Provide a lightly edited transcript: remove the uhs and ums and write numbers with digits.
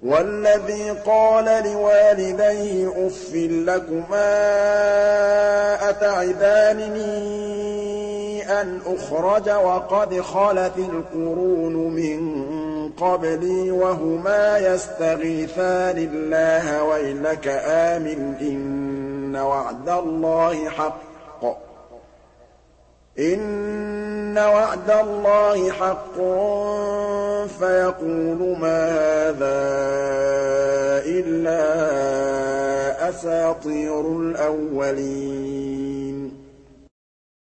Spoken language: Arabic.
وَالَّذِي قَالَ لِوَالِدَيْهِ أُفٍّ لَّكُمَا أَتَعِدَانِنِي أَنْ أُخْرَجَ وَقَدْ خَلَتِ الْقُرُونُ مِن قَبْلِي وَهُمَا يَسْتَغِيثَانِ اللَّهَ وَيْلَكَ آمِنْ إِنَّ وَعْدَ اللَّهِ حَقٌّ فَيَقُولُ مَا هَٰذَا إِلَّا أَسَاطِيرُ الْأَوَّلِينَ